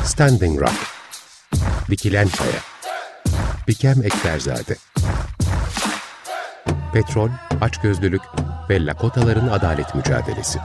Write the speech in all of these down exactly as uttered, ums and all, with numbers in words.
Standing Rock, Dikilen Kaya, Bikem Ekberzade, Petrol, Açgözlülük ve Lakotaların Adalet Mücadelesi.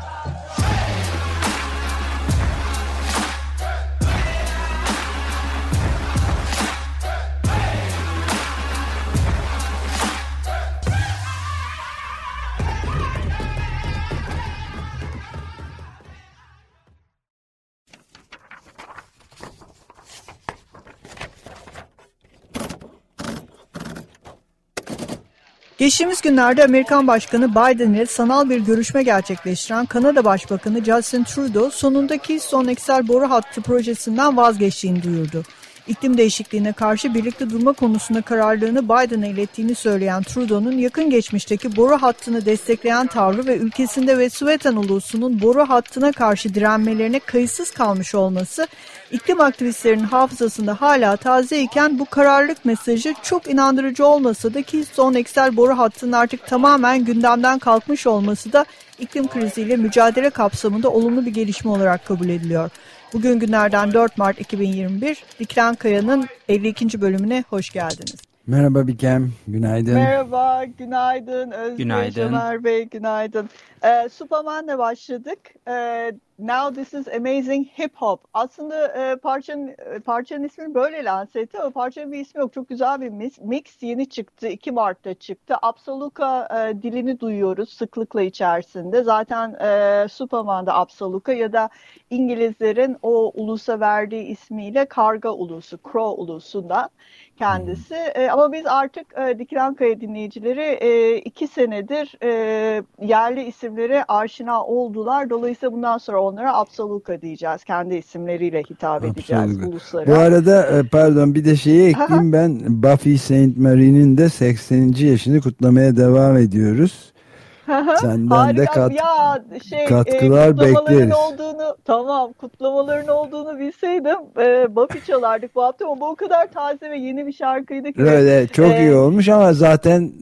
Geçtiğimiz günlerde Amerikan Başkanı Biden ile sanal bir görüşme gerçekleştiren Kanada Başbakanı Justin Trudeau sonunda Keystone X L boru hattı projesinden vazgeçtiğini duyurdu. İklim değişikliğine karşı birlikte durma konusunda kararlılığını Biden'a ilettiğini söyleyen Trudeau'nun yakın geçmişteki boru hattını destekleyen tavrı ve ülkesinde Wet'suwet'en ulusunun boru hattına karşı direnmelerine kayıtsız kalmış olması iklim aktivistlerinin hafızasında hala taze iken bu kararlılık mesajı çok inandırıcı olmasa da Keystone X L boru hattının artık tamamen gündemden kalkmış olması da iklim kriziyle mücadele kapsamında olumlu bir gelişme olarak kabul ediliyor. Bugün günlerden dört Mart iki bin yirmi bir, Dikilen Kaya'nın elli ikinci bölümüne hoş geldiniz. Merhaba Bikem, günaydın. Merhaba, günaydın Özgür, günaydın. Ömer Bey, günaydın. Ee, Superman'la başladık. Ee, Now This Is Amazing Hip Hop. Aslında e, parçanın, parçanın ismini böyle lanse etti ama parçanın bir ismi yok. Çok güzel bir mix, mix yeni çıktı. iki Mart'ta çıktı. Absoluka e, dilini duyuyoruz sıklıkla içerisinde. Zaten e, Superman'da Absoluka ya da İngilizlerin o ulusa verdiği ismiyle Karga Ulusu, Crow Ulusu'ndan kendisi. E, ama biz artık e, Dikilen Kaya dinleyicileri e, iki senedir e, yerli isimlere aşina oldular. Dolayısıyla bundan sonra onlara Absoluka diyeceğiz. Kendi isimleriyle hitap edeceğiz Absoluka. uluslara. Bu arada pardon bir de şeyi ekleyeyim ben. Buffy Saint Marie'nin de sekseninci yaşını kutlamaya devam ediyoruz. Senden Harika. de kat, ya, şey, katkılar e, kutlamaların bekleriz. olduğunu, tamam kutlamaların olduğunu bilseydim e, Buffy çalardık bu hafta ama bu o kadar taze ve yeni bir şarkıydı ki. Öyle çok e, iyi olmuş ama zaten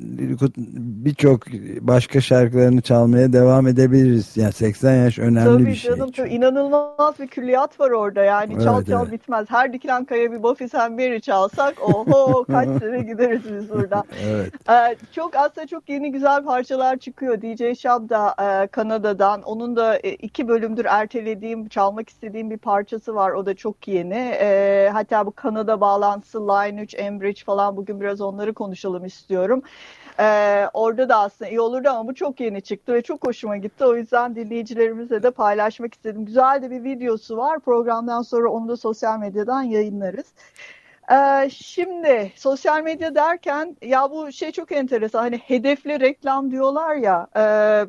birçok başka şarkılarını çalmaya devam edebiliriz. Yani seksen yaş önemli tabii bir şey. canım, tabii inanılmaz bir külliyat var orada yani Evet, çal çal evet. bitmez. Her Dikilen Kaya bir Buffy Saint Marie çalsak oho kaç sene gideriz biz buradan. Evet. Ee, çok aslında çok yeni güzel parçalar çıkıyor. D J Shab da e, Kanada'dan. Onun da e, iki bölümdür ertelediğim, çalmak istediğim bir parçası var. O da çok yeni. E, hatta bu Kanada bağlantısı Line üç, Enbridge falan bugün biraz onları konuşalım istiyorum. Ee, orada da aslında iyi olurdu ama bu çok yeni çıktı ve çok hoşuma gitti. O yüzden dinleyicilerimizle de paylaşmak istedim. Güzel de bir videosu var. Programdan sonra onu da sosyal medyadan yayınlarız. Ee, şimdi sosyal medya derken ya bu şey çok enteresan, hani hedefli reklam diyorlar ya, e,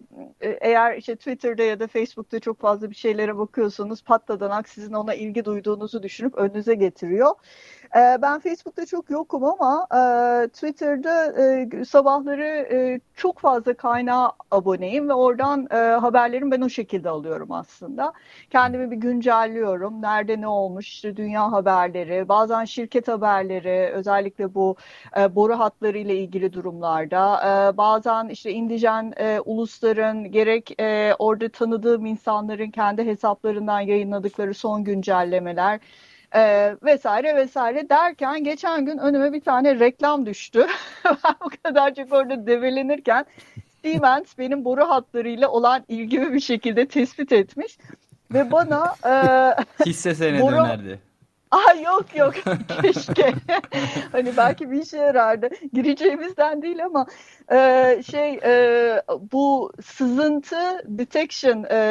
eğer işte Twitter'da ya da Facebook'ta çok fazla bir şeylere bakıyorsanız patladanak sizin ona ilgi duyduğunuzu düşünüp önünüze getiriyor. Ben Facebook'ta çok yokum ama e, Twitter'da e, sabahları e, çok fazla kaynağa aboneyim ve oradan e, haberlerimi ben o şekilde alıyorum aslında. Kendimi bir güncelliyorum. Nerede ne olmuş, işte dünya haberleri, bazen şirket haberleri, özellikle bu e, boru hatları ile ilgili durumlarda. E, bazen işte indijen e, ulusların gerek e, orada tanıdığım insanların kendi hesaplarından yayınladıkları son güncellemeler. Ee, vesaire vesaire derken geçen gün önüme bir tane reklam düştü. Ben bu kadar çok orada develenirken Siemens benim boru hatlarıyla olan ilgimi bir şekilde tespit etmiş ve bana e, hisse senedi boru... önerdi. Aa, yok yok keşke. Hani belki bir işe yarardı. Gireceğimizden değil ama e, şey e, bu sızıntı detection e,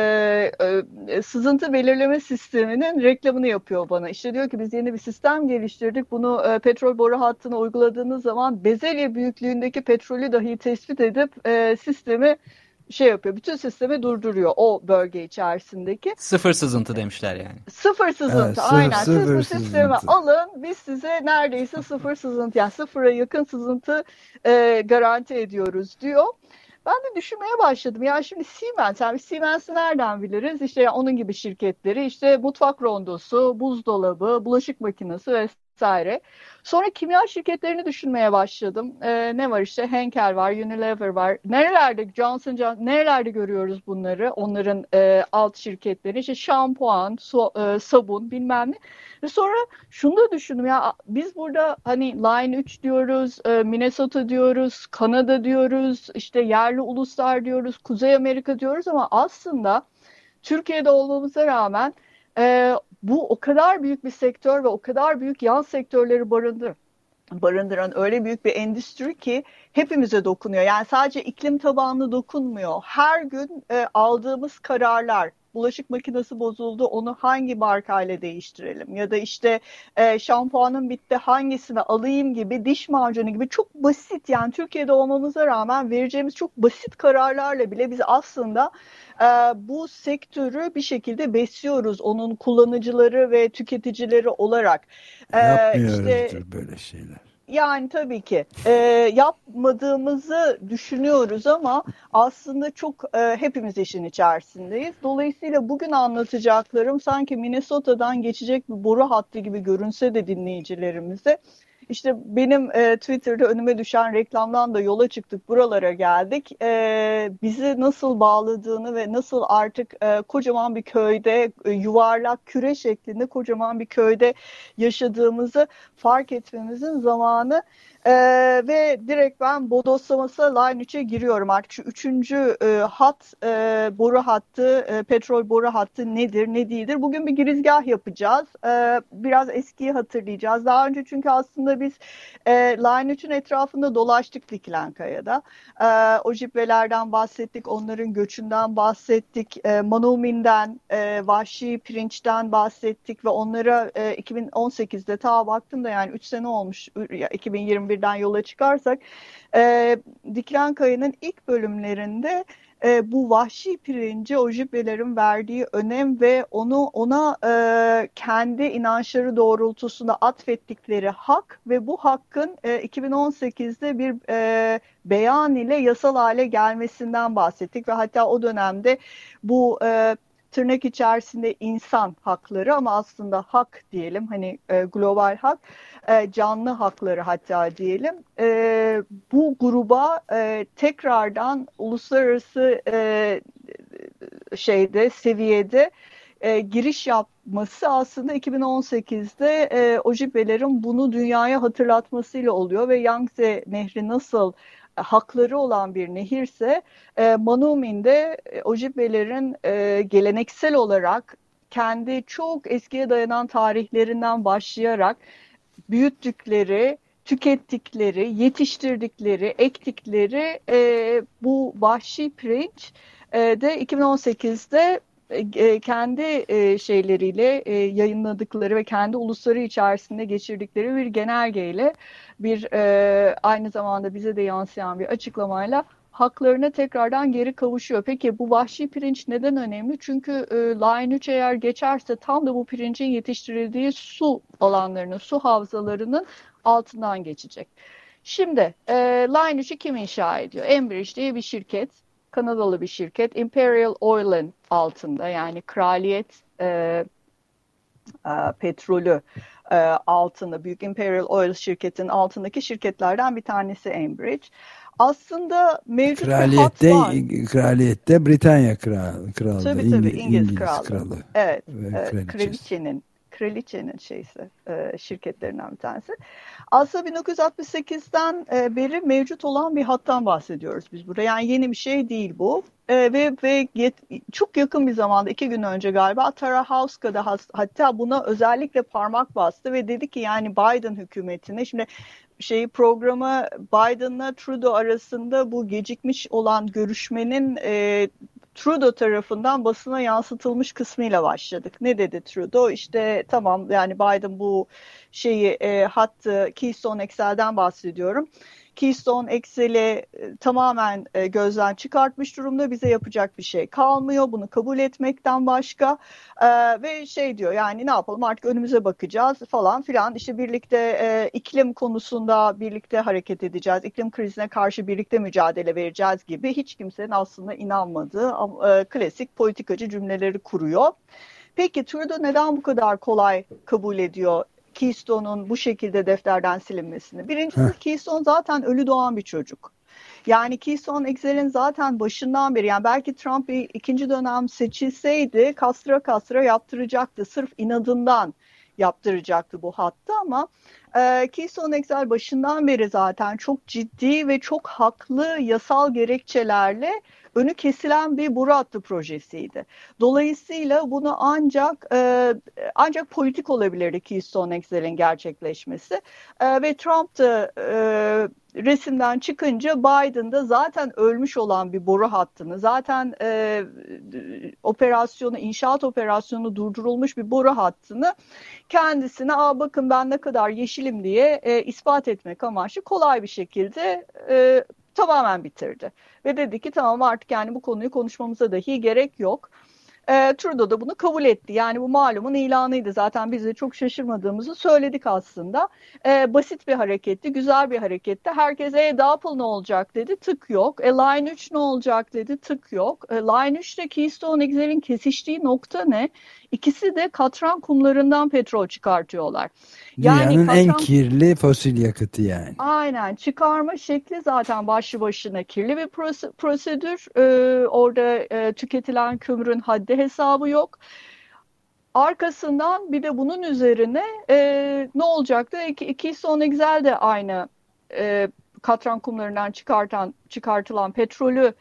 e, sızıntı belirleme sisteminin reklamını yapıyor bana. İşte diyor ki biz yeni bir sistem geliştirdik. Bunu e, petrol boru hattına uyguladığınız zaman bezelye büyüklüğündeki petrolü dahi tespit edip e, sistemi şey yapıyor. Bütün sistemi durduruyor o bölge içerisindeki. Sıfır sızıntı demişler yani. Sıfır sızıntı, evet, sıfır, aynen. sıfır Siz bu sızıntı. sistemi alın, biz size neredeyse sıfır sızıntı, yani sıfıra yakın sızıntı e, garanti ediyoruz diyor. Ben de düşünmeye başladım. Ya şimdi Siemens, yani Siemens'i nereden biliriz? İşte onun gibi şirketleri, işte mutfak rondosu, buzdolabı, bulaşık makinesi vesaire. Sonra kimya şirketlerini düşünmeye başladım. Ee, ne var işte Henkel var, Unilever var. Nerelerde Johnson Johnson, nerelerde görüyoruz bunları? Onların e, alt şirketleri işte şampuan, su, e, sabun bilmem ne. Ve sonra şunu da düşündüm ya biz burada hani Line üç diyoruz, e, Minnesota diyoruz, Kanada diyoruz, işte yerli uluslar diyoruz, Kuzey Amerika diyoruz ama aslında Türkiye'de olmamıza rağmen e, bu o kadar büyük bir sektör ve o kadar büyük yan sektörleri barındır, barındıran öyle büyük bir endüstri ki hepimize dokunuyor. Yani sadece iklim tabanlı dokunmuyor. Her gün e, aldığımız kararlar, bulaşık makinesi bozuldu, onu hangi markayla değiştirelim? Ya da işte e, şampuanım bitti, hangisini alayım gibi, diş macunu gibi çok basit. Yani Türkiye'de olmamıza rağmen vereceğimiz çok basit kararlarla bile biz aslında e, bu sektörü bir şekilde besliyoruz. Onun kullanıcıları ve tüketicileri olarak. E, Yapmıyoruzdur işte böyle şeyler. yani tabii ki e, yapmadığımızı düşünüyoruz ama aslında çok e, hepimiz işin içerisindeyiz. Dolayısıyla bugün anlatacaklarım sanki Minnesota'dan geçecek bir boru hattı gibi görünse de dinleyicilerimize. İşte benim e, Twitter'da önüme düşen reklamdan da yola çıktık, buralara geldik. E, bizi nasıl bağladığını ve nasıl artık e, kocaman bir köyde, e, yuvarlak küre şeklinde kocaman bir köyde yaşadığımızı fark etmemizin zamanı. Ee, ve direkt ben bodoslamasına Line üçe giriyorum artık. Şu üçüncü e, hat, e, boru hattı, e, petrol boru hattı nedir, ne değildir? Bugün bir girizgah yapacağız. E, biraz eskiyi hatırlayacağız. Daha önce çünkü aslında biz e, Line üçün etrafında dolaştık Diklankaya'da. E, o jipvelerden bahsettik, onların göçünden bahsettik. E, Manumin'den, e, vahşi pirinçten bahsettik ve onlara e, iki bin on sekizde ta baktım da yani üç sene olmuş iki bin yirmi birden yola çıkarsak e, Diklankaya'nın ilk bölümlerinde e, bu vahşi pirinci o jübbelerin verdiği önem ve onu ona e, kendi inançları doğrultusunda atfettikleri hak ve bu hakkın e, iki bin on sekizde bir e, beyan ile yasal hale gelmesinden bahsettik ve hatta o dönemde bu e, tırnak içerisinde insan hakları ama aslında hak diyelim hani e, global hak, e, canlı hakları hatta diyelim. E, bu gruba e, tekrardan uluslararası e, şeyde seviyede e, giriş yapması aslında iki bin on sekizde e, Ojibwelerin bunu dünyaya hatırlatmasıyla oluyor ve Yangtze Nehri nasıl hakları olan bir nehirse e, Manumin'de e, Ojibwelerin e, geleneksel olarak kendi çok eskiye dayanan tarihlerinden başlayarak büyüttükleri, tükettikleri, yetiştirdikleri, ektikleri e, bu vahşi pirinç e, de iki bin on sekizde e, kendi e, şeyleriyle e, yayınladıkları ve kendi ulusları içerisinde geçirdikleri bir genelgeyle bir e, aynı zamanda bize de yansıyan bir açıklamayla haklarına tekrardan geri kavuşuyor. Peki bu vahşi pirinç neden önemli? Çünkü e, Line üç eğer geçerse tam da bu pirincin yetiştirildiği su alanlarının, su havzalarının altından geçecek. Şimdi e, Line üçü kim inşa ediyor? Enbridge diye bir şirket, Kanadalı bir şirket, Imperial Oil'in altında yani kraliyet e, e, petrolü e, altında, büyük Imperial Oil şirketinin altındaki şirketlerden bir tanesi Enbridge. Aslında mevcut kraliyette, bir hat var. Kraliyette Britanya Kral, Kralı. Tabii İngiliz, tabii İngiliz, İngiliz Kralı. Kralı. Evet, Ve evet kraliçenin kraliçenin şeysi e, şirketlerinden bir tanesi. Aslında bin dokuz yüz altmış sekizden e, beri mevcut olan bir hattan bahsediyoruz biz burada. Yani yeni bir şey değil bu. E, ve ve yet, çok yakın bir zamanda iki gün önce galiba Tara House'da hatta buna özellikle parmak bastı ve dedi ki yani Biden hükümetine şimdi şeyi programı Biden'la Trudeau arasında bu gecikmiş olan görüşmenin e, Trudeau tarafından basına yansıtılmış kısmıyla başladık. Ne dedi Trudeau? İşte tamam yani Biden bu şeyi e, hattı Keystone X L'den bahsediyorum. Keystone X L'i e, tamamen e, gözden çıkartmış durumda. Bize yapacak bir şey kalmıyor. Bunu kabul etmekten başka. E, ve şey diyor yani ne yapalım artık önümüze bakacağız falan filan. İşte birlikte e, iklim konusunda birlikte hareket edeceğiz. İklim krizine karşı birlikte mücadele vereceğiz gibi hiç kimsenin aslında inanmadığı e, klasik politikacı cümleleri kuruyor. Peki Trudeau neden bu kadar kolay kabul ediyor Keystone'un bu şekilde defterden silinmesini. Birincisi Keystone zaten ölü doğan bir çocuk. Yani Keystone X L'in zaten başından beri, yani belki Trump bir ikinci dönem seçilseydi kastıra kastıra yaptıracaktı. Sırf inadından yaptıracaktı bu hattı ama e, Keystone X L başından beri zaten çok ciddi ve çok haklı yasal gerekçelerle önü kesilen bir boru hattı projesiydi. Dolayısıyla bunu ancak e, ancak politik olabilirdi Keystone X L'in gerçekleşmesi. E, ve Trump da e, resimden çıkınca Biden'da zaten ölmüş olan bir boru hattını, zaten e, operasyonu, inşaat operasyonu durdurulmuş bir boru hattını kendisine, aa bakın ben ne kadar yeşilim diye e, ispat etmek amaçlı kolay bir şekilde e, tamamen bitirdi. Ve dedi ki tamam, artık yani bu konuyu konuşmamıza dahi gerek yok. E, Trudeau da bunu kabul etti. Yani bu malumun ilanıydı. Zaten biz de çok şaşırmadığımızı söyledik aslında. E, basit bir hareketti, güzel bir hareketti. Herkes e, Apple ne olacak dedi, tık yok. E, Line üç ne olacak dedi, tık yok. E, Line üç ile Keystone X L'in kesiştiği nokta ne? İkisi de katran kumlarından petrol çıkartıyorlar. Yani Dünyanın katran... en kirli fosil yakıtı yani. Aynen, çıkarma şekli zaten başlı başına kirli bir prosedür. Ee, orada e, tüketilen kömürün haddi hesabı yok. Arkasından bir de bunun üzerine e, ne olacaktı? Keystone X L de aynı e, katran kumlarından çıkartan çıkartılan petrolü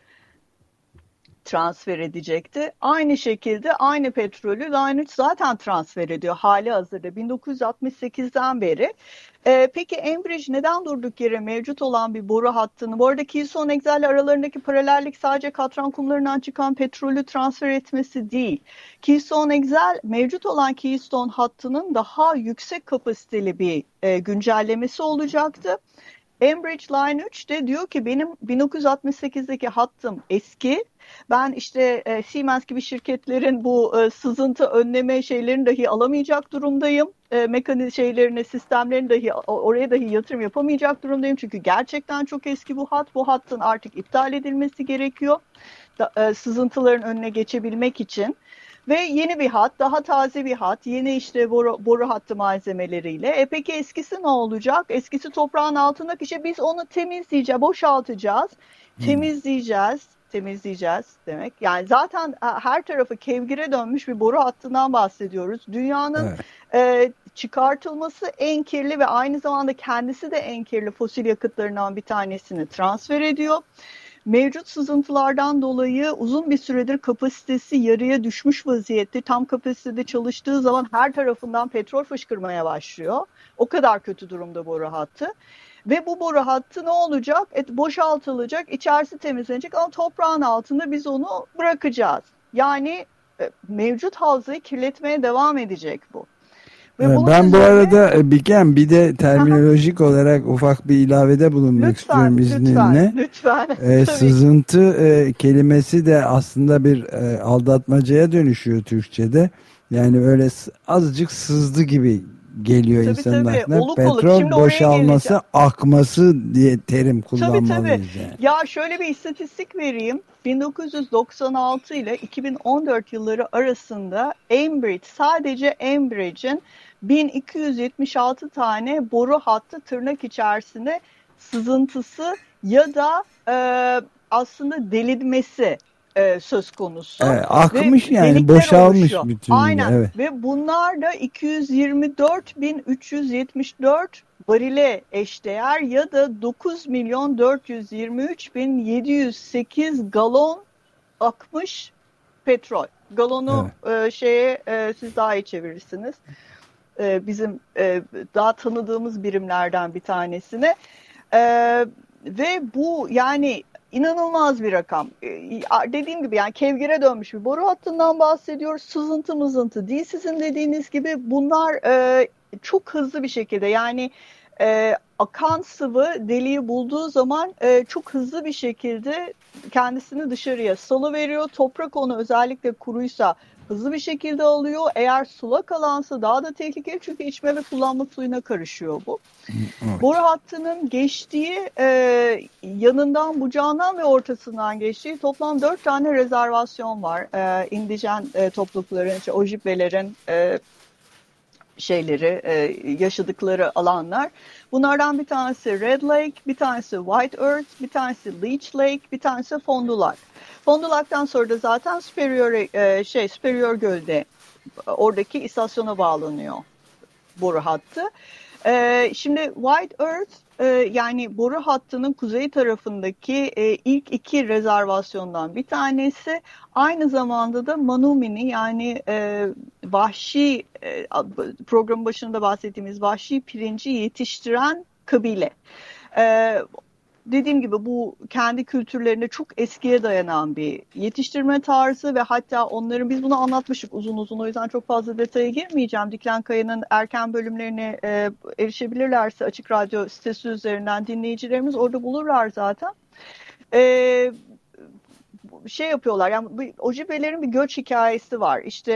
transfer edecekti. Aynı şekilde aynı petrolü Line üç zaten transfer ediyor hali hazırda bin dokuz yüz altmış sekizden beri. Ee, peki Enbridge neden durduk yere mevcut olan bir boru hattını, bu arada Keystone X L aralarındaki paralellik sadece katran kumlarından çıkan petrolü transfer etmesi değil. Keystone X L mevcut olan Keystone hattının daha yüksek kapasiteli bir e, güncellemesi olacaktı. Enbridge Line üç de diyor ki benim bin dokuz yüz altmış sekizdeki hattım eski. Ben işte e, Siemens gibi şirketlerin bu e, sızıntı önleme şeylerini dahi alamayacak durumdayım. E, mekaniz şeylerini, sistemlerini dahi oraya dahi yatırım yapamayacak durumdayım. Çünkü gerçekten çok eski bu hat. Bu hattın artık iptal edilmesi gerekiyor. Da, e, sızıntıların önüne geçebilmek için. Ve yeni bir hat, daha taze bir hat, yeni işte boru, boru hattı malzemeleriyle. E peki eskisi ne olacak? Eskisi toprağın altında, işte biz onu temizleyeceğiz, boşaltacağız, hmm. temizleyeceğiz, temizleyeceğiz demek. Yani zaten her tarafı kevgire dönmüş bir boru hattından bahsediyoruz. Dünyanın evet. e, çıkartılması en kirli ve aynı zamanda kendisi de en kirli fosil yakıtlarından bir tanesini transfer ediyor. Mevcut sızıntılardan dolayı uzun bir süredir kapasitesi yarıya düşmüş vaziyette. Tam kapasitede çalıştığı zaman her tarafından petrol fışkırmaya başlıyor. O kadar kötü durumda boru hattı. Ve bu boru hattı ne olacak? Et boşaltılacak, içerisi temizlenecek ama toprağın altında biz onu bırakacağız. Yani mevcut havzayı kirletmeye devam edecek bu. Evet, ben üzerine... bu arada Bikem bir de terminolojik olarak ufak bir ilavede bulunmak lütfen, istiyorum izninle. Lütfen, lütfen. Ee, sızıntı e, kelimesi de aslında bir e, aldatmacaya dönüşüyor Türkçe'de. Yani öyle azıcık sızdı gibi geliyor tabii, insanın tabii. aklına. Oluk Petrol oluk. Boşalması, akması diye terim kullanmalıyız. Tabii, tabii. Yani. Ya şöyle bir istatistik vereyim. bin dokuz yüz doksan altı ile iki bin on dört yılları arasında Enbridge, sadece Enbridge'in bin iki yüz yetmiş altı tane boru hattı tırnak içerisinde sızıntısı ya da e, aslında delinmesi e, söz konusu. Evet, akmış ve yani boşalmış oluşuyor. Bütün. Aynen evet. Ve bunlar da iki yüz yirmi dört bin üç yüz yetmiş dört varile eşdeğer ya da dokuz milyon dört yüz yirmi üç bin yedi yüz sekiz galon akmış petrol. Galonu evet. e, şeye e, siz daha iyi çevirirsiniz. E, bizim e, daha tanıdığımız birimlerden bir tanesine. E, ve bu yani İnanılmaz bir rakam. Ee, dediğim gibi yani kevgire dönmüş bir boru hattından bahsediyoruz. Sızıntı mızıntı değil sizin dediğiniz gibi. Bunlar e, çok hızlı bir şekilde yani e, akan sıvı deliği bulduğu zaman e, çok hızlı bir şekilde kendisini dışarıya salıveriyor. Toprak onu özellikle kuruysa hızlı bir şekilde alıyor. Eğer sulak alansa daha da tehlikeli çünkü içme ve kullanma suyuna karışıyor bu. Evet. Boru hattının geçtiği e, yanından, bucağından ve ortasından geçtiği toplam dört tane rezervasyon var. E, indijen e, toplulukların, işte, Ojibwelerin e, şeyleri, e, yaşadıkları alanlar. Bunlardan bir tanesi Red Lake, bir tanesi White Earth, bir tanesi Leech Lake, bir tanesi Fond du Lac. Fond du Lac'tan sonra da zaten Superior, e, şey, Superior Göl'de oradaki istasyona bağlanıyor boru hattı. E, şimdi White Earth e, yani boru hattının kuzey tarafındaki e, ilk iki rezervasyondan bir tanesi. Aynı zamanda da Manumini yani e, vahşi e, programın başında bahsettiğimiz vahşi pirinci yetiştiren kabile. E, Dediğim gibi bu kendi kültürlerinde çok eskiye dayanan bir yetiştirme tarzı ve hatta onların, biz bunu anlatmıştık uzun uzun, o yüzden çok fazla detaya girmeyeceğim. Diklenkaya'nın erken bölümlerine e, erişebilirlerse Açık Radyo sitesi üzerinden dinleyicilerimiz orada bulurlar zaten. E, şey yapıyorlar yani, Ojibelerin bir göç hikayesi var. İşte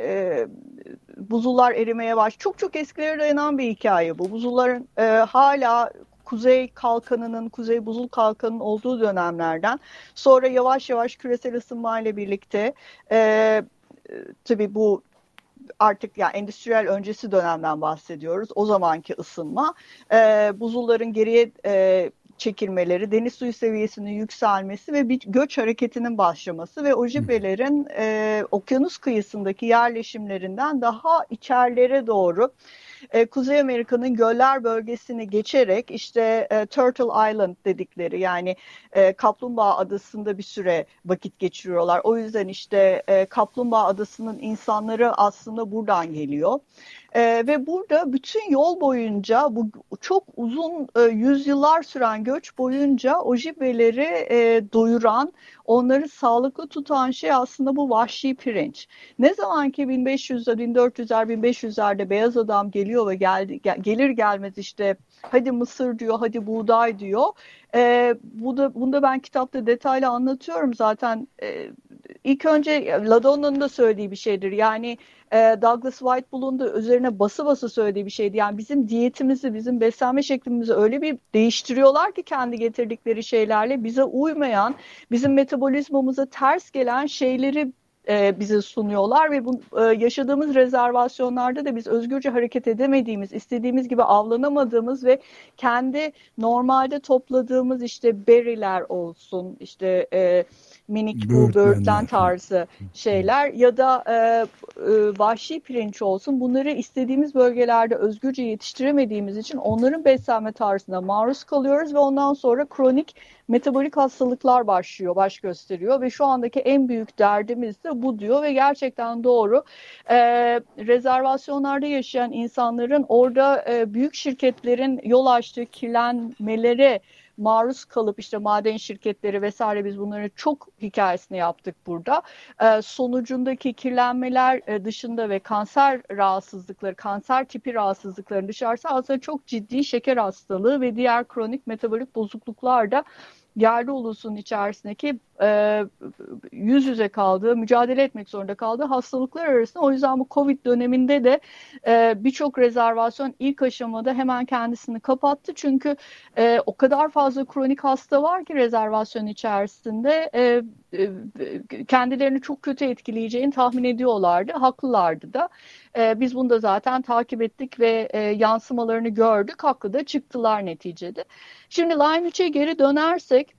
e, buzullar erimeye baş. Çok çok eskilere dayanan bir hikaye bu. Buzulların e, hala Kuzey Kalkanı'nın, Kuzey Buzul Kalkanı'nın olduğu dönemlerden sonra yavaş yavaş küresel ısınma ile birlikte e, tabii bu artık yani endüstriyel öncesi dönemden bahsediyoruz. O zamanki ısınma, e, buzulların geriye e, çekilmeleri, deniz suyu seviyesinin yükselmesi ve bir göç hareketinin başlaması ve Ojibelerin e, okyanus kıyısındaki yerleşimlerinden daha içerilere doğru e, Kuzey Amerika'nın göller bölgesini geçerek işte e, Turtle Island dedikleri yani e, Kaplumbağa Adası'nda bir süre vakit geçiriyorlar. O yüzden işte e, Kaplumbağa Adası'nın insanları aslında buradan geliyor. Ee, ve burada bütün yol boyunca bu çok uzun e, yüzyıllar süren göç boyunca Ojibeleri e, doyuran, onları sağlıklı tutan şey aslında bu vahşi pirinç. Ne zaman ki bin beş yüzler, bin dört yüzler, bin beş yüzlerde beyaz adam geliyor ve geldi, gel, gelir gelmez işte hadi mısır diyor, hadi buğday diyor. E, bu da, bunda ben kitapta detaylı anlatıyorum zaten. E, ilk önce Ladonna'nın da söylediği bir şeydir. Yani Douglas Whitebullen da üzerine bası bası söylediği bir şeydi. Yani bizim diyetimizi, bizim beslenme şeklimizi öyle bir değiştiriyorlar ki kendi getirdikleri şeylerle bize uymayan, bizim metabolizmamıza ters gelen şeyleri e, bize sunuyorlar ve bu e, yaşadığımız rezervasyonlarda da biz özgürce hareket edemediğimiz, istediğimiz gibi avlanamadığımız ve kendi normalde topladığımız işte berry'ler olsun, işte e, minik bu böğürtlen tarzı şeyler ya da e, e, vahşi pirinç olsun, bunları istediğimiz bölgelerde özgürce yetiştiremediğimiz için onların beslenme tarzına maruz kalıyoruz ve ondan sonra kronik metabolik hastalıklar başlıyor, baş gösteriyor ve şu andaki en büyük derdimiz de bu diyor ve gerçekten doğru. E, rezervasyonlarda yaşayan insanların orada e, büyük şirketlerin yol açtığı kirlenmelere maruz kalıp işte maden şirketleri vesaire, biz bunların çok hikayesini yaptık burada. Ee, sonucundaki kirlenmeler e, dışında ve kanser rahatsızlıkları, kanser tipi rahatsızlıkların dışarısı aslında çok ciddi şeker hastalığı ve diğer kronik metabolik bozukluklar da yerli ulusun içerisindeki e, yüz yüze kaldığı, mücadele etmek zorunda kaldığı hastalıklar arasında. O yüzden bu Covid döneminde de e, birçok rezervasyon ilk aşamada hemen kendisini kapattı. Çünkü e, o kadar fazla kronik hasta var ki rezervasyon içerisinde e, e, kendilerini çok kötü etkileyeceğini tahmin ediyorlardı. Haklılardı da. E, biz bunu da zaten takip ettik ve e, yansımalarını gördük. Haklı da çıktılar neticede. Şimdi Line üçe geri dönersek,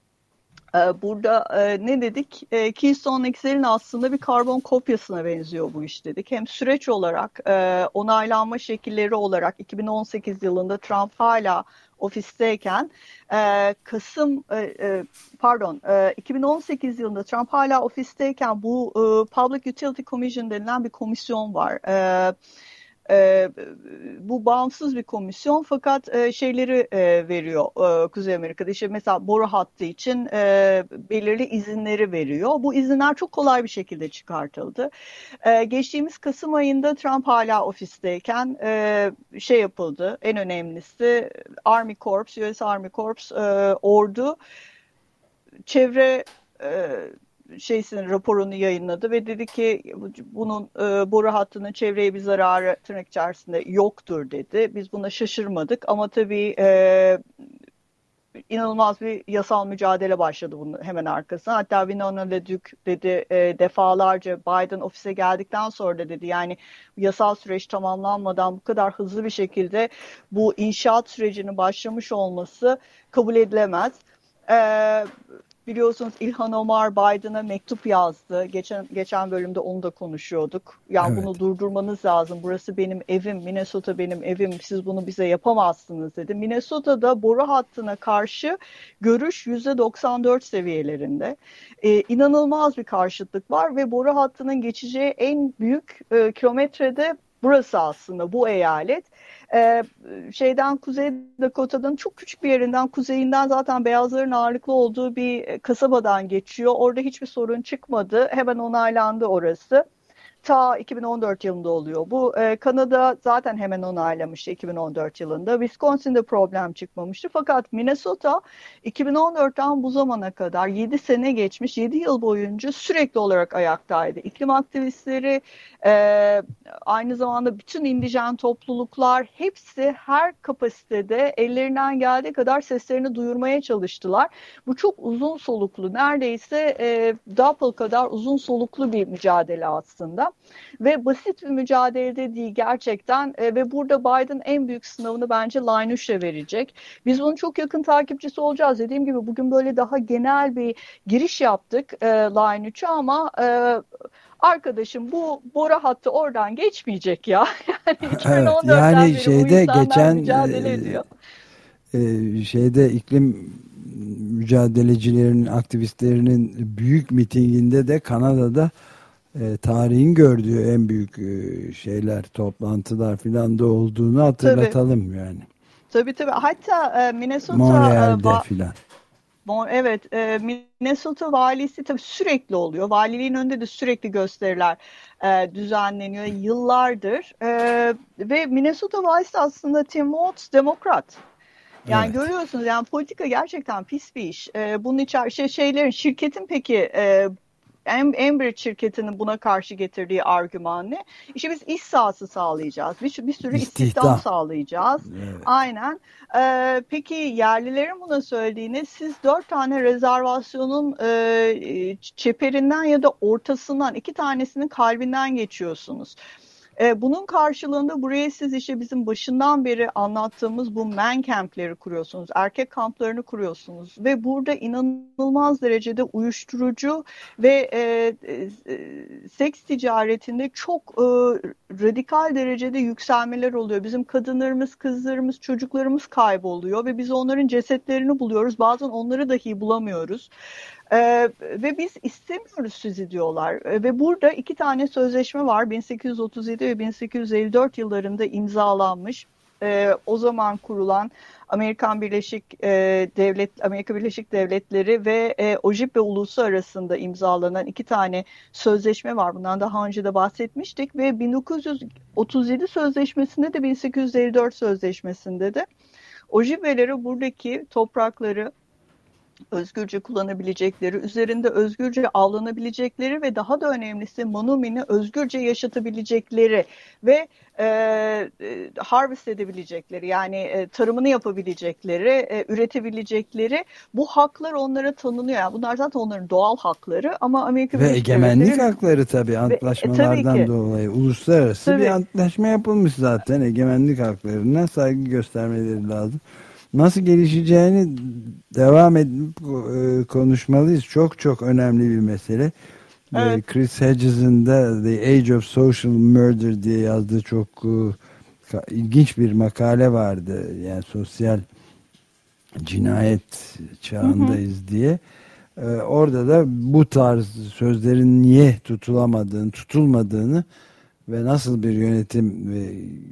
burada ne dedik? Keystone X L'in aslında bir karbon kopyasına benziyor bu iş dedik. Hem süreç olarak, onaylanma şekilleri olarak iki bin on sekiz yılında Trump hala ofisteyken, Kasım pardon iki bin on sekiz yılında Trump hala ofisteyken bu Public Utility Commission denilen bir komisyon var. E, bu bağımsız bir komisyon fakat e, şeyleri e, veriyor e, Kuzey Amerika'da. İşte mesela boru hattı için e, belirli izinleri veriyor. Bu izinler çok kolay bir şekilde çıkartıldı. E, geçtiğimiz Kasım ayında Trump hala ofisteyken e, şey yapıldı. En önemlisi Army Corps, U S Army Corps e, ordu çevre e, şeysinin raporunu yayınladı ve dedi ki bunun e, boru hattının çevreye bir zararı tırnak içerisinde yoktur dedi. Biz buna şaşırmadık ama tabii e, inanılmaz bir yasal mücadele başladı bunun hemen arkasına. Hatta Winona LaDuke dedi e, defalarca Biden ofise geldikten sonra da dedi yani yasal süreç tamamlanmadan bu kadar hızlı bir şekilde bu inşaat sürecinin başlamış olması kabul edilemez. Ee, biliyorsunuz İlhan Omar Biden'a mektup yazdı. Geçen geçen bölümde onu da konuşuyorduk. Ya yani evet. Bunu durdurmanız lazım. Burası benim evim. Minnesota benim evim. Siz bunu bize yapamazsınız dedi. Minnesota'da boru hattına karşı görüş yüzde doksan dört seviyelerinde. Ee, inanılmaz bir karşıtlık var ve boru hattının geçeceği en büyük e, kilometrede burası aslında bu eyalet. Ee, şeyden Kuzey Dakota'nın çok küçük bir yerinden kuzeyinden zaten beyazların ağırlıklı olduğu bir kasabadan geçiyor. Orada hiçbir sorun çıkmadı. Hemen onaylandı orası. Ta iki bin on dört yılında oluyor. Bu e, Kanada zaten hemen onaylamıştı iki bin on dört yılında. Wisconsin'de problem çıkmamıştı. Fakat Minnesota iki bin on dörtten bu zamana kadar yedi sene geçmiş. yedi yıl boyunca sürekli olarak ayaktaydı. İklim aktivistleri, e, aynı zamanda bütün indijen topluluklar hepsi her kapasitede ellerinden geldiği kadar seslerini duyurmaya çalıştılar. Bu çok uzun soluklu, neredeyse e, double kadar uzun soluklu bir mücadele aslında. Ve basit bir mücadelede değil gerçekten e, ve burada Biden en büyük sınavını bence Line üç'e verecek. Biz onun çok yakın takipçisi olacağız. Dediğim gibi bugün böyle daha genel bir giriş yaptık e, Line üç'e ama e, arkadaşım bu boru hattı oradan geçmeyecek ya. Yani iki bin on dörtten evet, yani beri şeyde bu geçen mücadele e, ediyor. E, şeyde iklim mücadelecilerinin, aktivistlerinin büyük mitinginde de Kanada'da E, tarihin gördüğü en büyük e, şeyler, toplantılar filan da olduğunu hatırlatalım tabii. Yani. Tabii tabii. Hatta e, Minnesota Montreal'de e, filan. Bon, evet, e, Minnesota valisi tabii sürekli oluyor. Valiliğin önünde de sürekli gösteriler e, düzenleniyor yıllardır. E, ve Minnesota valisi aslında Tim Walz demokrat. Yani evet. Görüyorsunuz yani politika gerçekten pis bir iş. E, bunun içer şey, şeylerin şirketin peki e, Enbridge şirketinin buna karşı getirdiği argüman ne? İşte biz iş sahası sağlayacağız. Bir, bir sürü istihdam, istihdam sağlayacağız. Evet. Aynen. Ee, peki yerlilerin buna söylediğini siz dört tane rezervasyonun e, çeperinden ya da ortasından iki tanesinin kalbinden geçiyorsunuz. Ee, bunun karşılığında buraya siz işte bizim başından beri anlattığımız bu man camp'leri kuruyorsunuz. Erkek kamplarını kuruyorsunuz. Ve burada inanılmaz derecede uyuşturucu ve e, e, seks ticaretinde çok e, radikal derecede yükselmeler oluyor. Bizim kadınlarımız, kızlarımız, çocuklarımız kayboluyor ve biz onların cesetlerini buluyoruz. Bazen onları dahi bulamıyoruz. Ee, ve biz istemiyoruz sizi diyorlar. Ee, ve burada iki tane sözleşme var. bin sekiz yüz otuz yedi ve bin sekiz yüz elli dört yıllarında imzalanmış. Ee, o zaman kurulan Amerikan Birleşik e, Devlet Amerika Birleşik Devletleri ve e, Ojibwe ulusu arasında imzalanan iki tane sözleşme var. Bundan daha önce de bahsetmiştik ve bin dokuz yüz otuz yedi sözleşmesinde de bin sekiz yüz elli dört sözleşmesinde de Ojibwe'lere buradaki toprakları özgürce kullanabilecekleri, üzerinde özgürce avlanabilecekleri ve daha da önemlisi Manumi'ni özgürce yaşatabilecekleri ve e, e, harvest edebilecekleri yani e, tarımını yapabilecekleri, e, üretebilecekleri bu haklar onlara tanınıyor. Yani bunlar zaten onların doğal hakları ama Amerika ve egemenlik Devletleri... hakları tabii antlaşmalardan ve, e, tabii dolayı uluslararası tabii. Bir antlaşma yapılmış zaten egemenlik haklarına saygı göstermeleri lazım. Nasıl gelişeceğini devam edip konuşmalıyız. Çok çok önemli bir mesele. Evet. Chris Hedges'in de The Age of Social Murder diye yazdığı çok ilginç bir makale vardı. Yani sosyal cinayet çağındayız hı hı. diye. Orada da bu tarz sözlerin niye tutulamadığını, tutulmadığını ve nasıl bir yönetim ve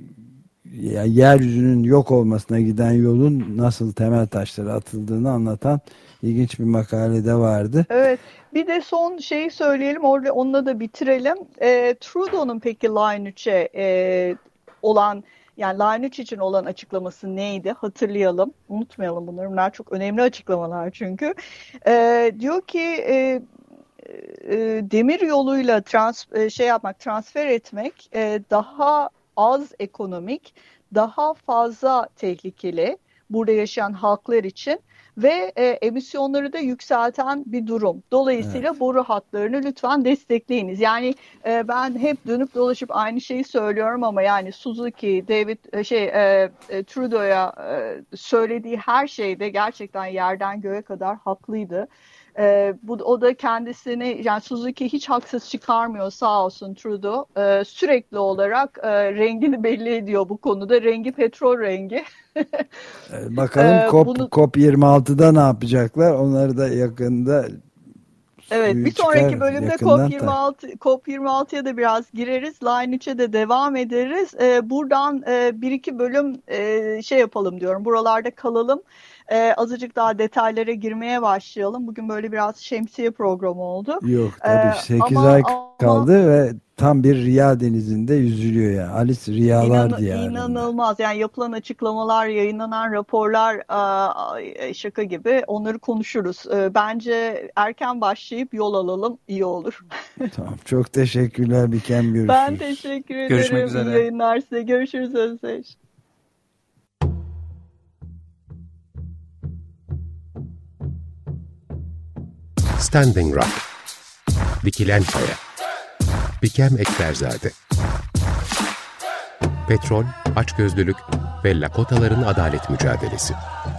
ya yeryüzünün yok olmasına giden yolun nasıl temel taşları atıldığını anlatan ilginç bir makalede vardı. Evet. Bir de son şeyi söyleyelim. Orada onunla da bitirelim. E, Trudeau'nun peki Line üç'e e, olan yani Line üç için olan açıklaması neydi? Hatırlayalım. Unutmayalım bunları. Bunlar çok önemli açıklamalar çünkü. E, diyor ki e, e, demir yoluyla trans, e, şey yapmak, transfer etmek e, daha az ekonomik, daha fazla tehlikeli burada yaşayan halklar için ve e, emisyonları da yükselten bir durum. Dolayısıyla evet. boru hatlarını lütfen destekleyiniz. Yani e, ben hep dönüp dolaşıp aynı şeyi söylüyorum ama yani Suzuki, David şey e, e, Trudeau'ya e, söylediği her şeyde gerçekten yerden göğe kadar haklıydı. Ee, bu o da kendisini, yani Suzuki hiç haksız çıkarmıyor sağ olsun Trudeau. Ee, sürekli olarak e, rengini belli ediyor bu konuda. Rengi petrol rengi. Bakalım ee, COP, bunu... COP yirmi altıda ne yapacaklar? Onları da yakında. Evet, bir sonraki bölümde COP yirmi altı, COP yirmi altıya da biraz gireriz. Line üçe de devam ederiz. Ee, buradan e, bir iki bölüm e, şey yapalım diyorum. Buralarda kalalım. Ee, azıcık daha detaylara girmeye başlayalım. Bugün böyle biraz şemsiye programı oldu. Yok tabii sekiz ee, ay kaldı ama, ve tam bir Riya denizinde yüzülüyor ya. Alice Riyalar inan, diyarında. İnanılmaz. Yani yapılan açıklamalar, yayınlanan raporlar şaka gibi. Onları konuşuruz. Bence erken başlayıp yol alalım. İyi olur. Tamam. Çok teşekkürler Bikem. Görüşürüz. Ben teşekkür ederim. Görüşmek üzere. İyi yayınlar size. Görüşürüz Özdeş. Standing Rock, Dikilen Kaya, Bikem Ekberzade, Petrol, Açgözlülük ve Lakotaların Adalet Mücadelesi.